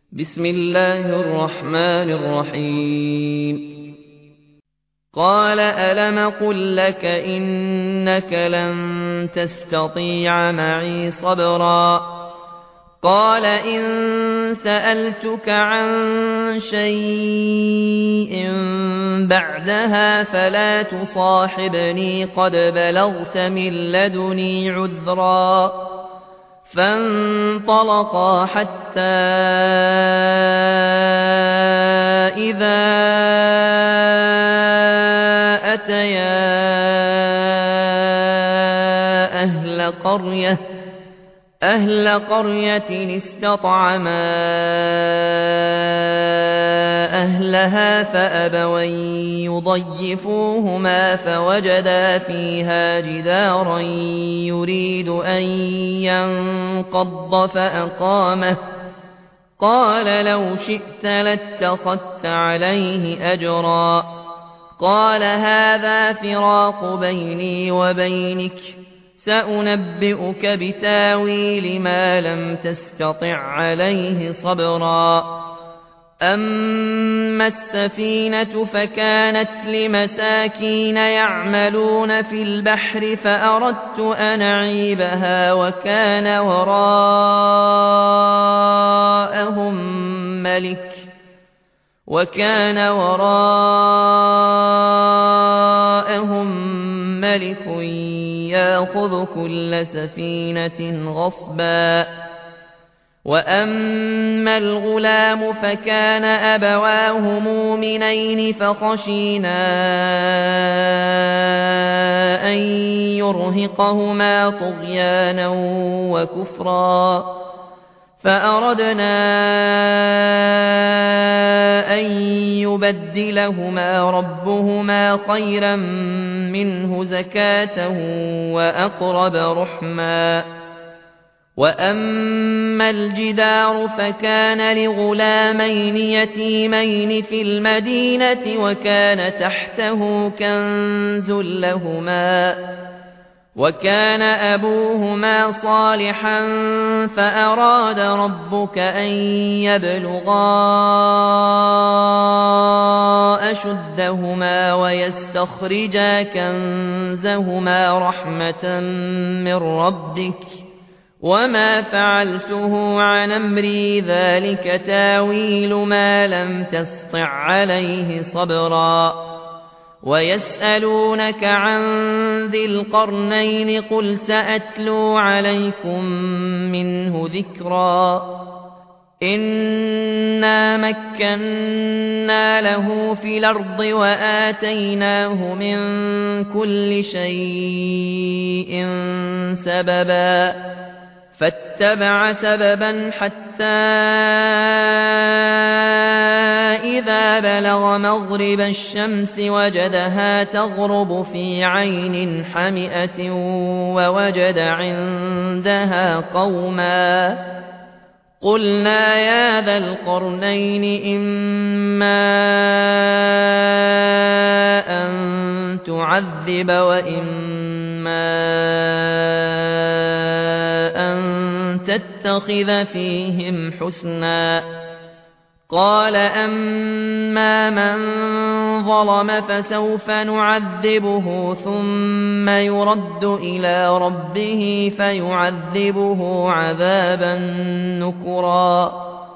بسم الله الرحمن الرحيم. قال ألم قل لك إنك لن تستطيع معي صبرا قال إن سألتك عن شيء بعدها فلا تصاحبني قد بلغت من لدني عذرا فانطلقا حتى إذا أتيا أهل قرية استطعما أهلها فأبوا يضيفوهما فوجدا فيها جدارا يريد أن ينقض فأقامه قال لو شئت لاتخذت عليه أجرا قال هذا فراق بيني وبينك سأنبئك بتاويل ما لم تستطع عليه صبرا أما السفينة فكانت لمساكين يعملون في البحر فأردت أن أعيبها وكان وراءهم ملك يأخذ كل سفينة غصبا وأما الغلام فكان أبواه مؤمنين فخشينا أن يرهقهما طغيانا وكفرا فأردنا أن يبدلهما ربهما خيرا منه زكاة وأقرب رحما وأما الجدار فكان لغلامين يتيمين في المدينة وكان تحته كنز لهما وكان أبوهما صالحا فأراد ربك أن يبلغا أشدهما ويستخرجا كنزهما رحمة من ربك وما فعلته عن أمري ذلك تاويل ما لم تسطع عليه صبرا ويسألونك عن ذي القرنين قل سأتلو عليكم منه ذكرا إنا مكنا له في الأرض وآتيناه من كل شيء سببا فاتبع سببا حتى إذا بلغ مغرب الشمس وجدها تغرب في عين حمئة ووجد عندها قوما قلنا يا ذا القرنين إما أن تعذب وإما أن تتخذ فيهم حسنا قال أما من ظلم فسوف نعذبه ثم يرد إلى ربه فيعذبه عذابا نكرا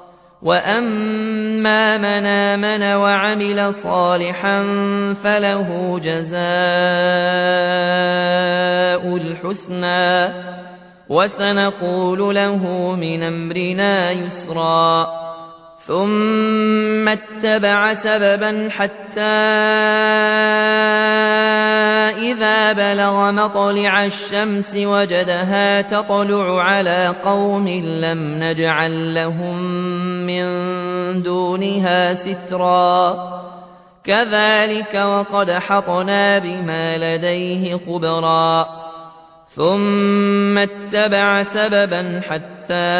وأما من آمن وعمل صالحا فله جزاء الحسنى وسنقول له من أمرنا يسرا ثم اتبع سببا حتى إذا بلغ مطلع الشمس وجدها تطلع على قوم لم نجعل لهم من دونها سترا كذلك وقد حطنا بما لديه خبرا ثم اتبع سببا حتى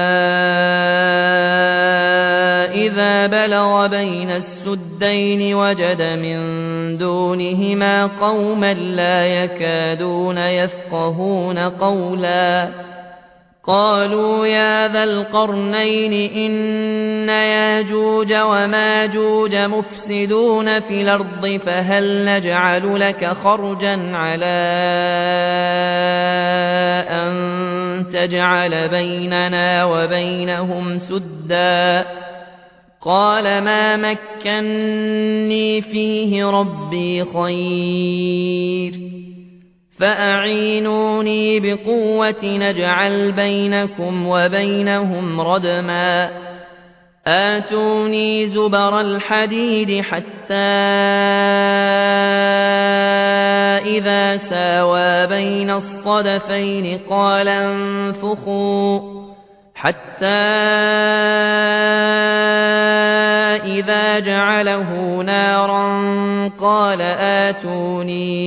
إذا بلغ بين السدين وجد من دونهما قوما لا يكادون يفقهون قولا قالوا يا ذا القرنين إن ياجوج وماجوج مفسدون في الأرض فهل نجعل لك خرجا على أن تجعل بيننا وبينهم سدا قال ما مكني فيه ربي خير فأعينوني بقوة نجعل بينكم وبينهم ردما آتوني زبر الحديد حتى إذا ساوى بين الصدفين قال انفخوا حتى إذا جعله نارا قال آتوني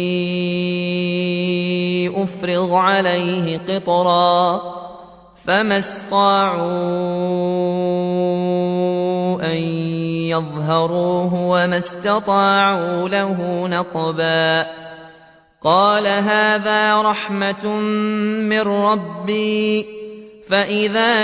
أفرغ عليه قطرا فما استطاعوا أن يظهروه وما استطاعوا له نقبا قال هذا رحمة من ربي فإذا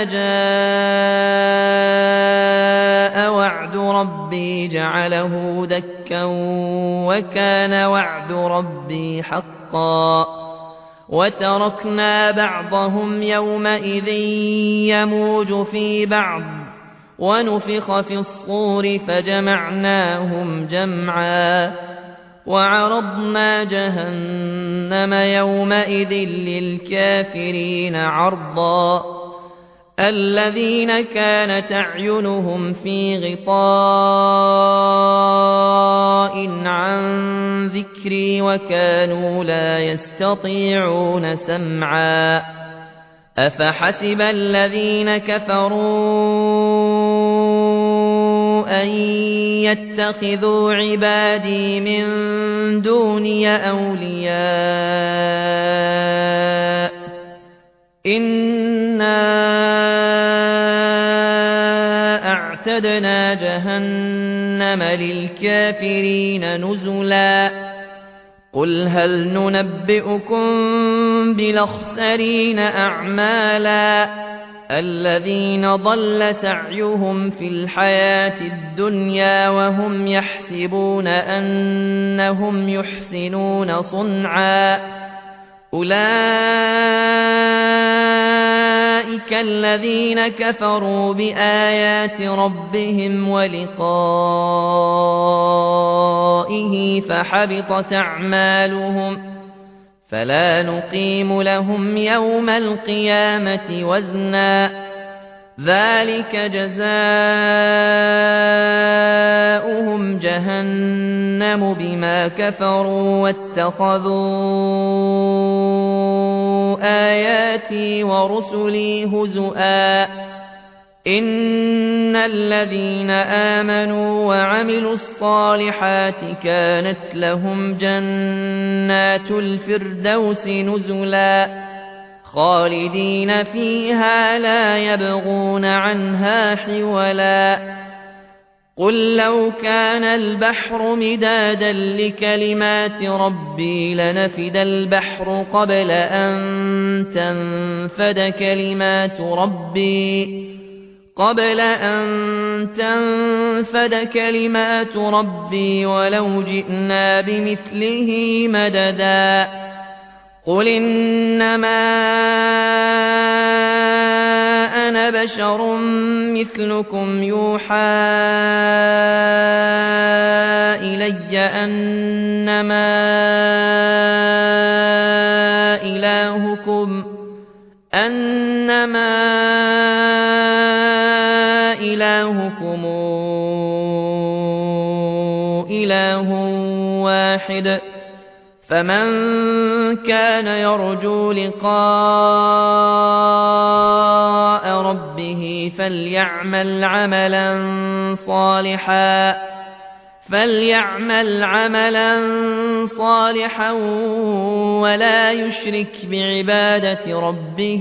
جاء وعد ربي جعله دكا وكان وعد ربي حقا وتركنا بعضهم يومئذ يموج في بعض ونفخ في الصور فجمعناهم جمعا وعرضنا جهنم يومئذ للكافرين عرضا الذين كانت أعينهم في غطاء عن ذكري وكانوا لا يستطيعون سمعا أفحسب الذين كفروا أن يتخذوا عبادي من دوني أولياء إنا أعتدنا جهنم للكافرين نزلا قل هل ننبئكم بالأخسرين أعمالا الذين ضل سعيهم في الحياة الدنيا وهم يحسبون أنهم يحسنون صنعا أولئك الذين كفروا بآيات ربهم ولقائه فحبطت أعمالهم فلا نقيم لهم يوم القيامة وزنا ذلك جزاؤهم جهنم بما كفروا واتخذوا آياتي ورسلي هزؤا إن الذين آمنوا وعملوا الصالحات كانت لهم جنات الفردوس نزلا خالدين فيها لا يبغون عنها حولا قل لو كان البحر مدادا لكلمات ربي لنفد البحر قبل أن تنفد كلمات ربي ولو جئنا بمثله مددا قل إنما أنا بشر مثلكم يوحى إلي أنما إلهكم إله واحد فمن كان يرجو لقاء ربه فليعمل عملا صالحا ولا يشرك بعبادة ربه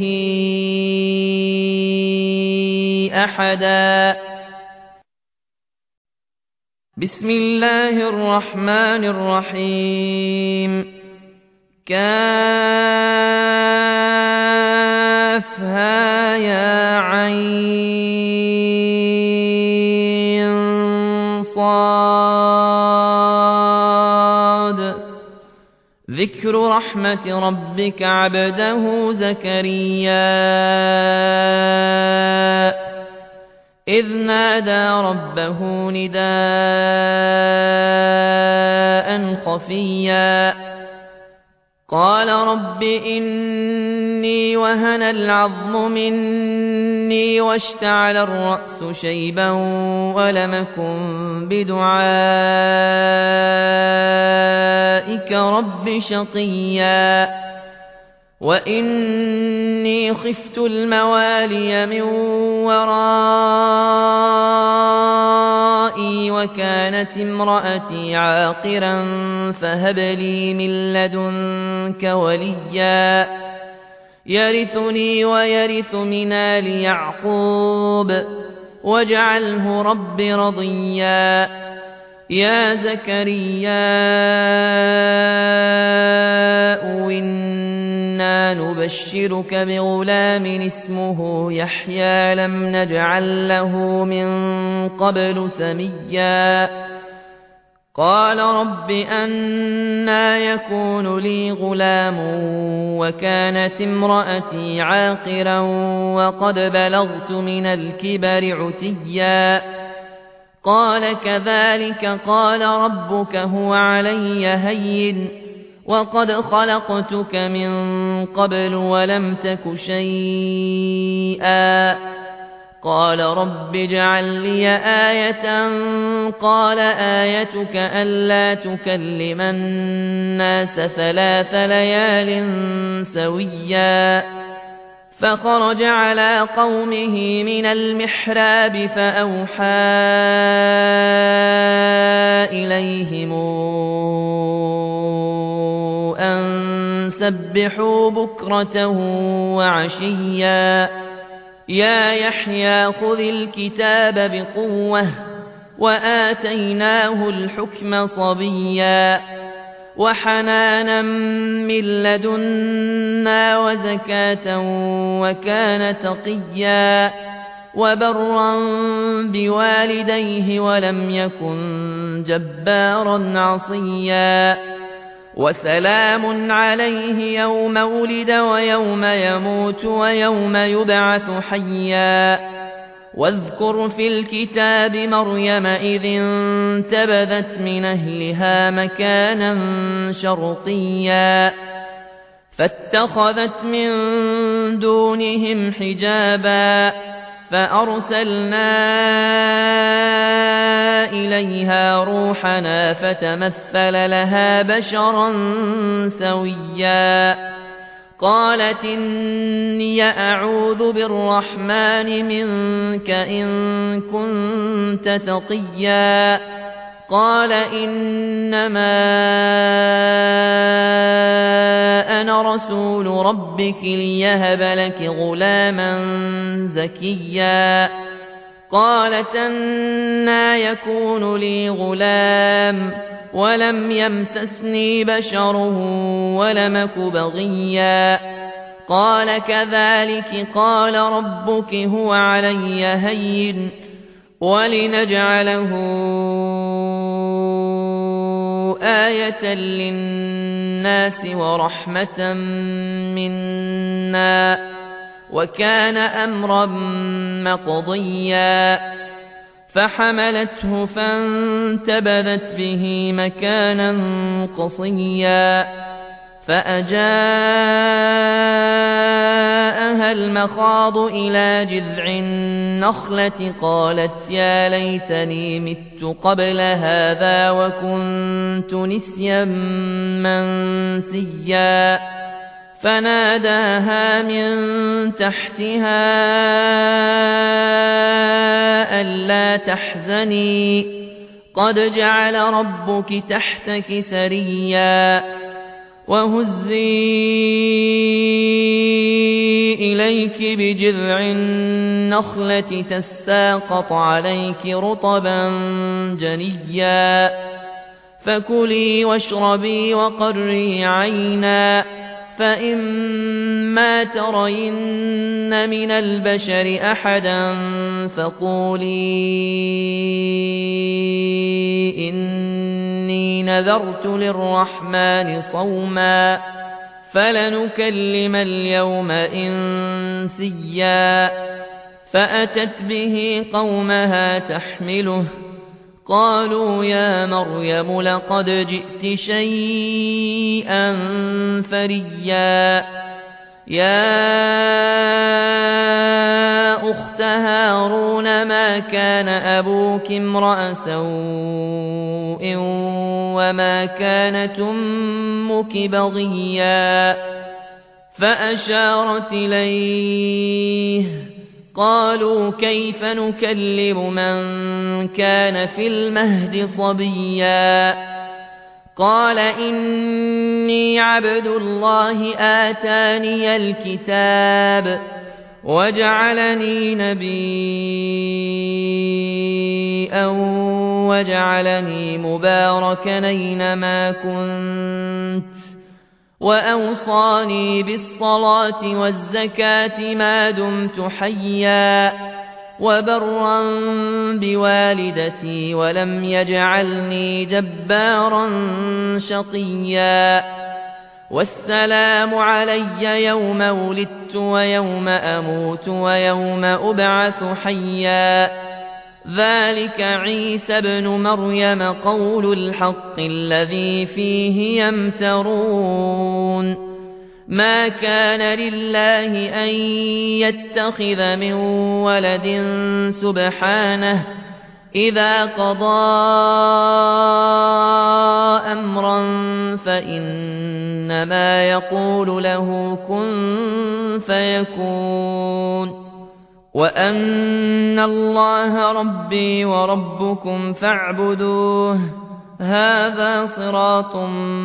أحدا بسم الله الرحمن الرحيم كافها كافها يا عين صاد ذكر رحمة ربك عبده زكريا إذ نادى ربه نداء خفيا قال رب إني وهن العظم مني واشتعل الرأس شيبا ولم أكن بدعائك رب شقيا وإني خفت الموالي من ورائي وكانت امرأتي عاقرا فهب لي من لدنك وليا يرثني ويرث من آل يعقوب واجعله رب رضيا يا زكريا إنا نبشرك بغلام اسمه يحيى لم نجعل له من قبل سميا قال رب أنى يكون لي غلام وكانت امرأتي عاقرا وقد بلغت من الكبر عتيا قال كذلك قال ربك هو علي هين وقد خلقتك من قبل ولم تك شيئا قال رب اجعل لي آية قال آيتك ألا تكلم الناس 3 ليال سويا فخرج على قومه من المحراب فأوحى إليهم أن سبحوا بكرة وعشيا يا يحيى خذ الكتاب بقوة وآتيناه الحكم صبيا وحنانا من لدنا وزكاة وكان تقيا وبرا بوالديه ولم يكن جبارا عصيا وسلام عليه يوم ولد ويوم يموت ويوم يبعث حيا واذكر في الكتاب مريم إذ انتبذت من أهلها مكانا شرقيا فاتخذت من دونهم حجابا فأرسلنا إليها روحنا فتمثل لها بشرا سويا قالت إني أعوذ بالرحمن منك إن كنت تقيا قال إنما أنا رسول ربك ليهب لك غلاما زكيا قالت أنى يكون لي غلام ولم يمسسني بشر ولم أك بغيا قال كذلك قال ربك هو علي هين ولنجعله آية للناس ورحمة منا وكان أمرا مقضيا فحملته فانتبذت به مكانا قصيا فأجاءها المخاض إلى جذع النخلة قالت يا ليتني مت قبل هذا وكنت نسيا منسيا فناداها من تحتها ألا تحزني قد جعل ربك تحتك سريا وهزي إليك بجذع النخلة تساقط عليك رطبا جنيا فكلي واشربي وقري عينا فإما ترين من البشر أحدا فقولي إني نذرت للرحمن صوما فلنكلم اليوم إنسيا فأتت به قومها تحمله قالوا يا مريم لقد جئت شيئا فريا يا أخت هارون ما كان أبوك امرأ سوء وما كانت أمك بغيا فأشارت إليه قالوا كيف نكلم من كان في المهد صبيا قال إني عبد الله آتاني الكتاب وجعلني نبيا وجعلني مباركا أينما كنت وأوصاني بالصلاة والزكاة ما دمت حيا وبرا بوالدتي ولم يجعلني جبارا شقيا والسلام علي يوم ولدت ويوم أموت ويوم أبعث حيا ذلك عيسى ابن مريم قول الحق الذي فيه يمترون ما كان لله أن يتخذ من ولد سبحانه إذا قضى أمرا فإنما يقول له كن فيكون وأن الله ربي وربكم فاعبدوه هذا صراط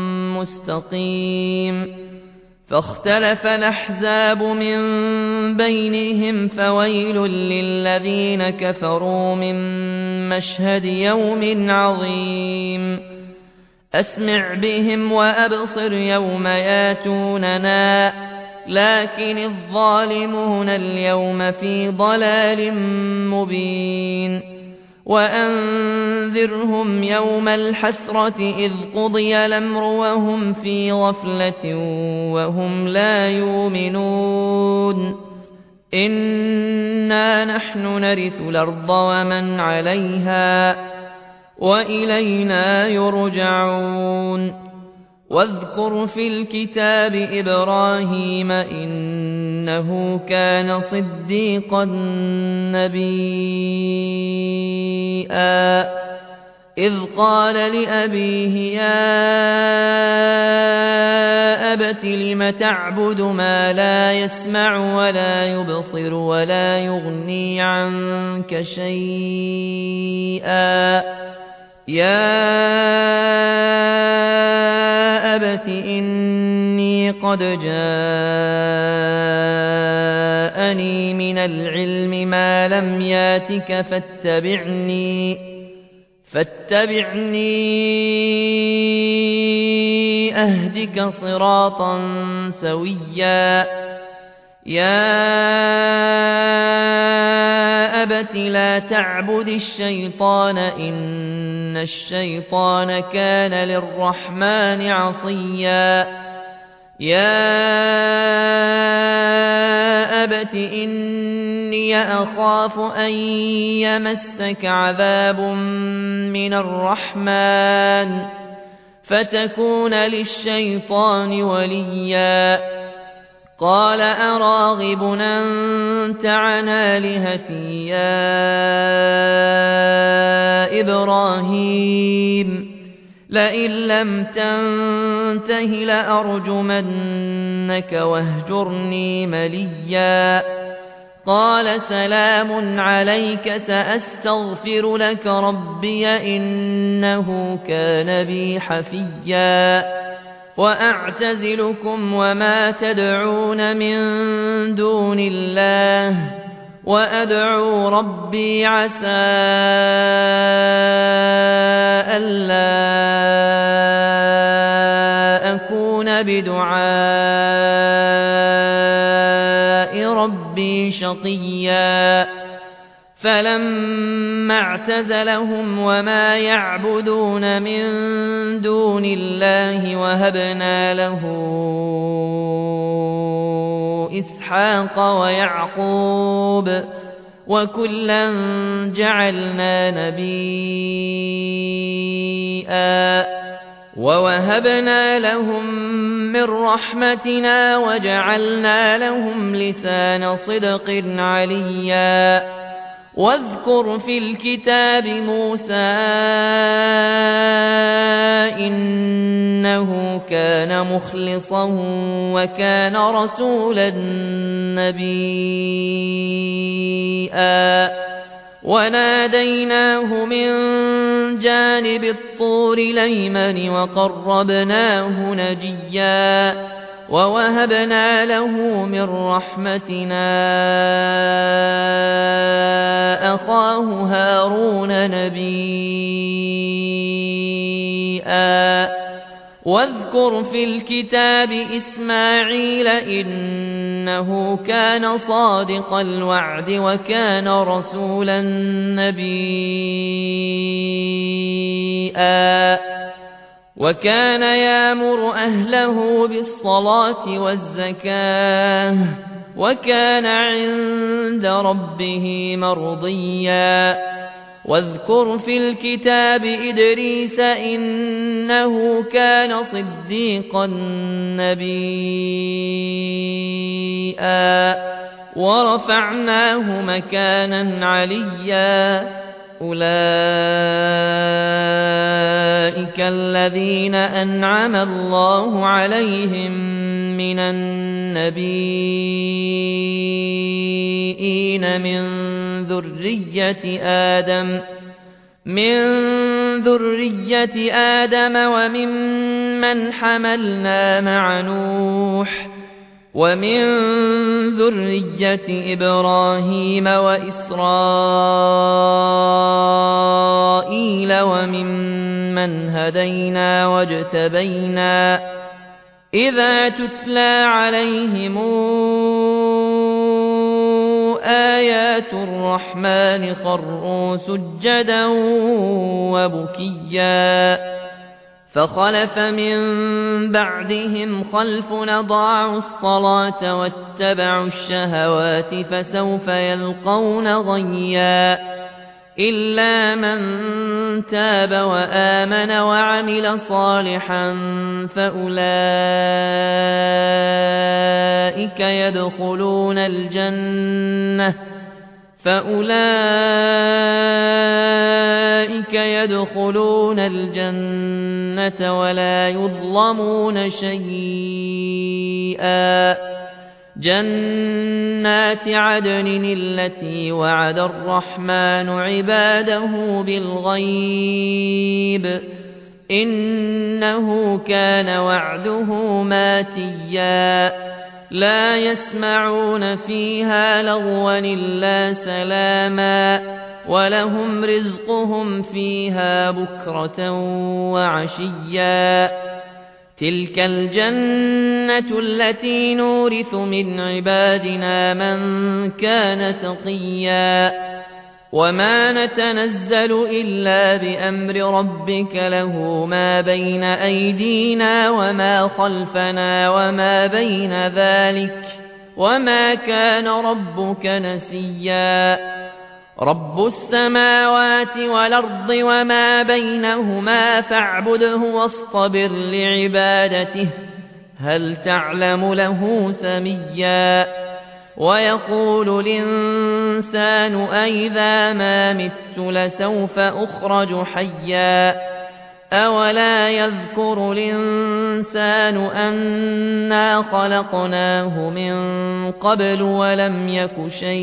مستقيم فاختلف الأحزاب من بينهم فويل للذين كفروا من مشهد يوم عظيم أسمع بهم وأبصر يوم ياتوننا لكن الظالمون اليوم في ضلال مبين وأنذرهم يوم الحسرة إذ قضي الأمر وهم في غفلة وهم لا يؤمنون إنا نحن نرث الأرض ومن عليها وإلينا يرجعون واذكر في الكتاب إبراهيم إنه كان صديقا نبيا إذ قال لأبيه يا أبت لم تعبد ما لا يسمع ولا يبصر ولا يغني عنك شيئا يا أبت إني قد جاءني من العلم ما لم ياتك فاتبعني أهدك صراطا سويا يا أبت لا تعبد الشيطان إن الشيطان كان للرحمن عصيا يا أبت إني أخاف أن يمسك عذاب من الرحمن فتكون للشيطان وليا قال أراغب أنت عن آلهتي يا إبراهيم لئن لم تنته لأرجمنك واهجرني مليا قال سلام عليك سأستغفر لك ربي إنه كان بي حفيا وأعتزلكم وما تدعون من دون الله وأدعو ربي عسى ألا أكون بدعاء ربي شقيا فلما اعتزلهم وما يعبدون من دون الله وهبنا له إسحاق ويعقوب وكلا جعلنا نبيا ووهبنا لهم من رحمتنا وجعلنا لهم لسان صدق عليا واذكر في الكتاب موسى إنه كان مخلصا وكان رسولا نبيا وناديناه من جانب الطور الأيمن وقربناه نجيا ووهبنا له من رحمتنا أخاه هارون نبيا واذكر في الكتاب إسماعيل إنه كان صادق الوعد وكان رسولا نبيا وكان يأمر أهله بالصلاة والزكاة وكان عند ربه مرضيا واذكر في الكتاب إدريس إنه كان صديقا نبيا ورفعناه مكانا عليا أولئك الذين أنعم الله عليهم من النبيين من ذرية آدم وممن حملنا مع نوح ومن ذرية إبراهيم وإسرائيل وممن هدينا واجتبينا إذا تتلى عليهم آيات الرحمن خروا سجدا وبكيا فخلف من بعدهم خلف أضاعوا الصلاة واتبعوا الشهوات فسوف يلقون غيا إلا من تاب وآمن وعمل صالحا فأولئك يدخلون الجنة ولا يظلمون شيئا جنات عدن التي وعد الرحمن عباده بالغيب إنه كان وعده ماتيا لا يسمعون فيها لغوا إلا سلاما ولهم رزقهم فيها بكرة وعشيا تلك الجنة التي نورث من عبادنا من كان تقيا وما نتنزل إلا بأمر ربك له ما بين أيدينا وما خلفنا وما بين ذلك وما كان ربك نسيا رب السماوات والأرض وما بينهما فاعبده واصطبر لعبادته هل تعلم له سميا ويقول الإنسان أإذا ما مت لسوف أخرج حيا أولا يذكر الإنسان أنا خلقناه من قبل ولم يك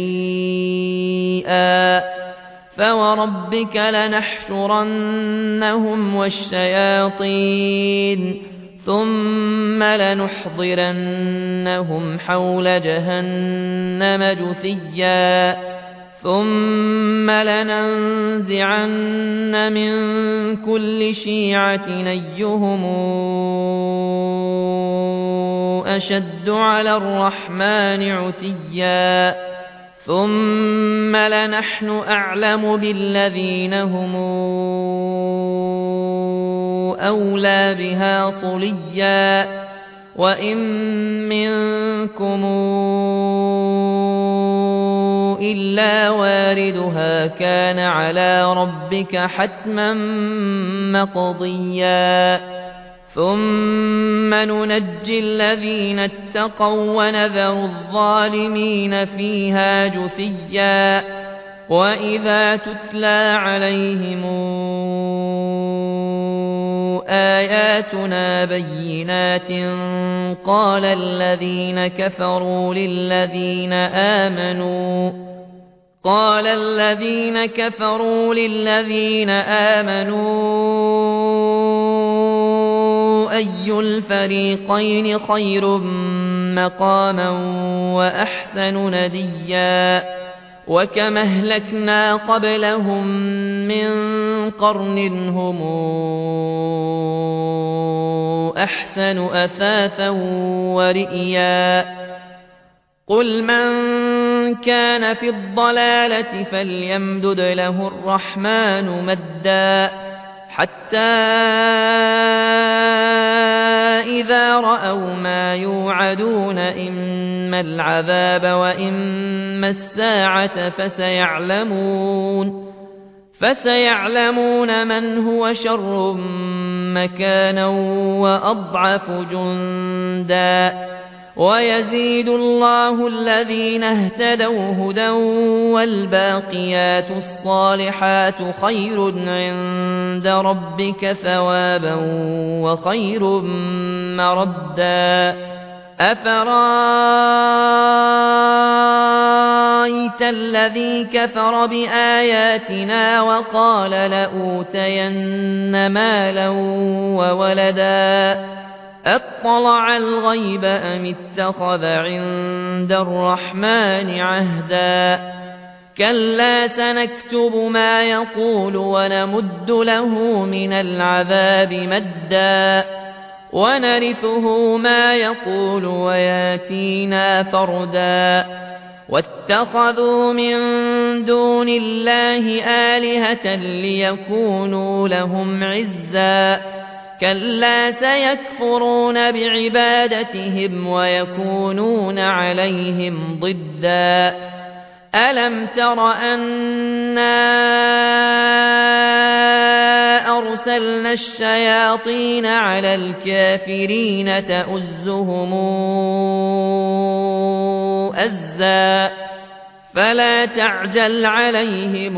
شيئا فوربك لنحشرنهم والشياطين ثم لنحضرنهم حول جهنم جثيا ثم لننزعن من كل شيعة أيهم أشد على الرحمن عتيا ثم لنحن أعلم بالذين هم أولى بها صليا وإن منكم إلا واردها كان على ربك حتما مقضيا ثم ننجي الذين اتقوا ونذر الظالمين فيها جثيا وإذا تتلى عليهم آياتنا بينات قال الذين كفروا للذين آمنوا أي الفريقين خير مقاما وأحسن نديا وكم أهلكنا قبلهم من قرن هم أحسن أثاثا ورئيا قل من كان في الضلالة فليمدد له الرحمن مدا حتى إذا رأوا ما يوعدون إما العذاب وإما الساعة فسيعلمون من هو شر مكانا وأضعف جندا ويزيد الله الذين اهتدوا هدى والباقيات الصالحات خير عند ربك ثوابا وخير مردا أفرأيت الذي كفر بآياتنا وقال لأوتين مالا وولدا أطلع الغيب أم اتخذ عند الرحمن عهدا كلا سنكتب ما يقول ونمد له من العذاب مدا ونرثه ما يقول وياتينا فردا واتخذوا من دون الله آلهة ليكونوا لهم عزا كلا سيكفرون بعبادتهم ويكونون عليهم ضدا ألم تر أنا أرسلنا الشياطين على الكافرين تؤزهم أزا فلا تعجل عليهم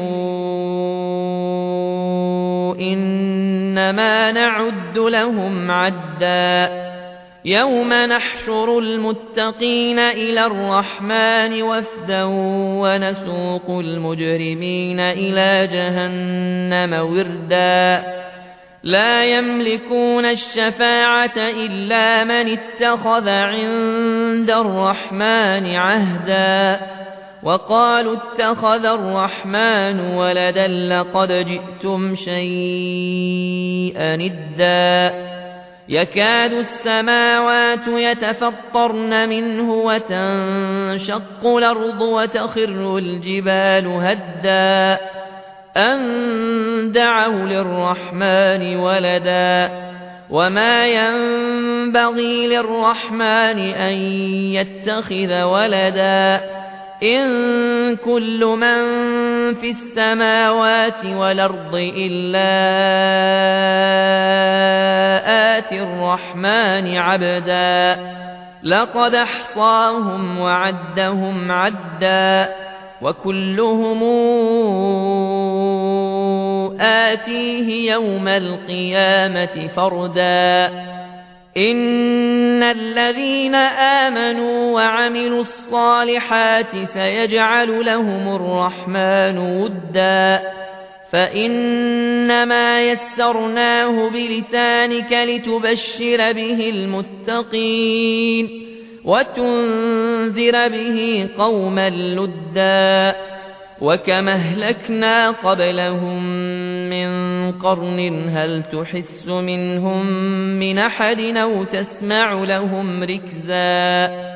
إنما نعد لهم عدا يوم نحشر المتقين إلى الرحمن وفدا ونسوق المجرمين إلى جهنم وردا لا يملكون الشفاعة إلا من اتخذ عند الرحمن عهدا وقالوا اتخذ الرحمن ولدا لقد جئتم شيئا إدا يكاد السماوات يتفطرن منه وتنشق الأرض وتخر الجبال هدا أن دعوا للرحمن ولدا وما ينبغي للرحمن أن يتخذ ولدا إن كل من في السماوات والأرض إلا آتي الرحمن عبدا لقد أحصاهم وعدهم عدا وكلهم آتيه يوم القيامة فردا إن الذين آمنوا وعملوا الصالحات سيجعل لهم الرحمن ودا فإنما يسرناه بلسانك لتبشر به المتقين وتنذر به قوما لدا وكما أهلكنا قبلهم من قرن هل تحس منهم من أحد أو تسمع لهم ركزا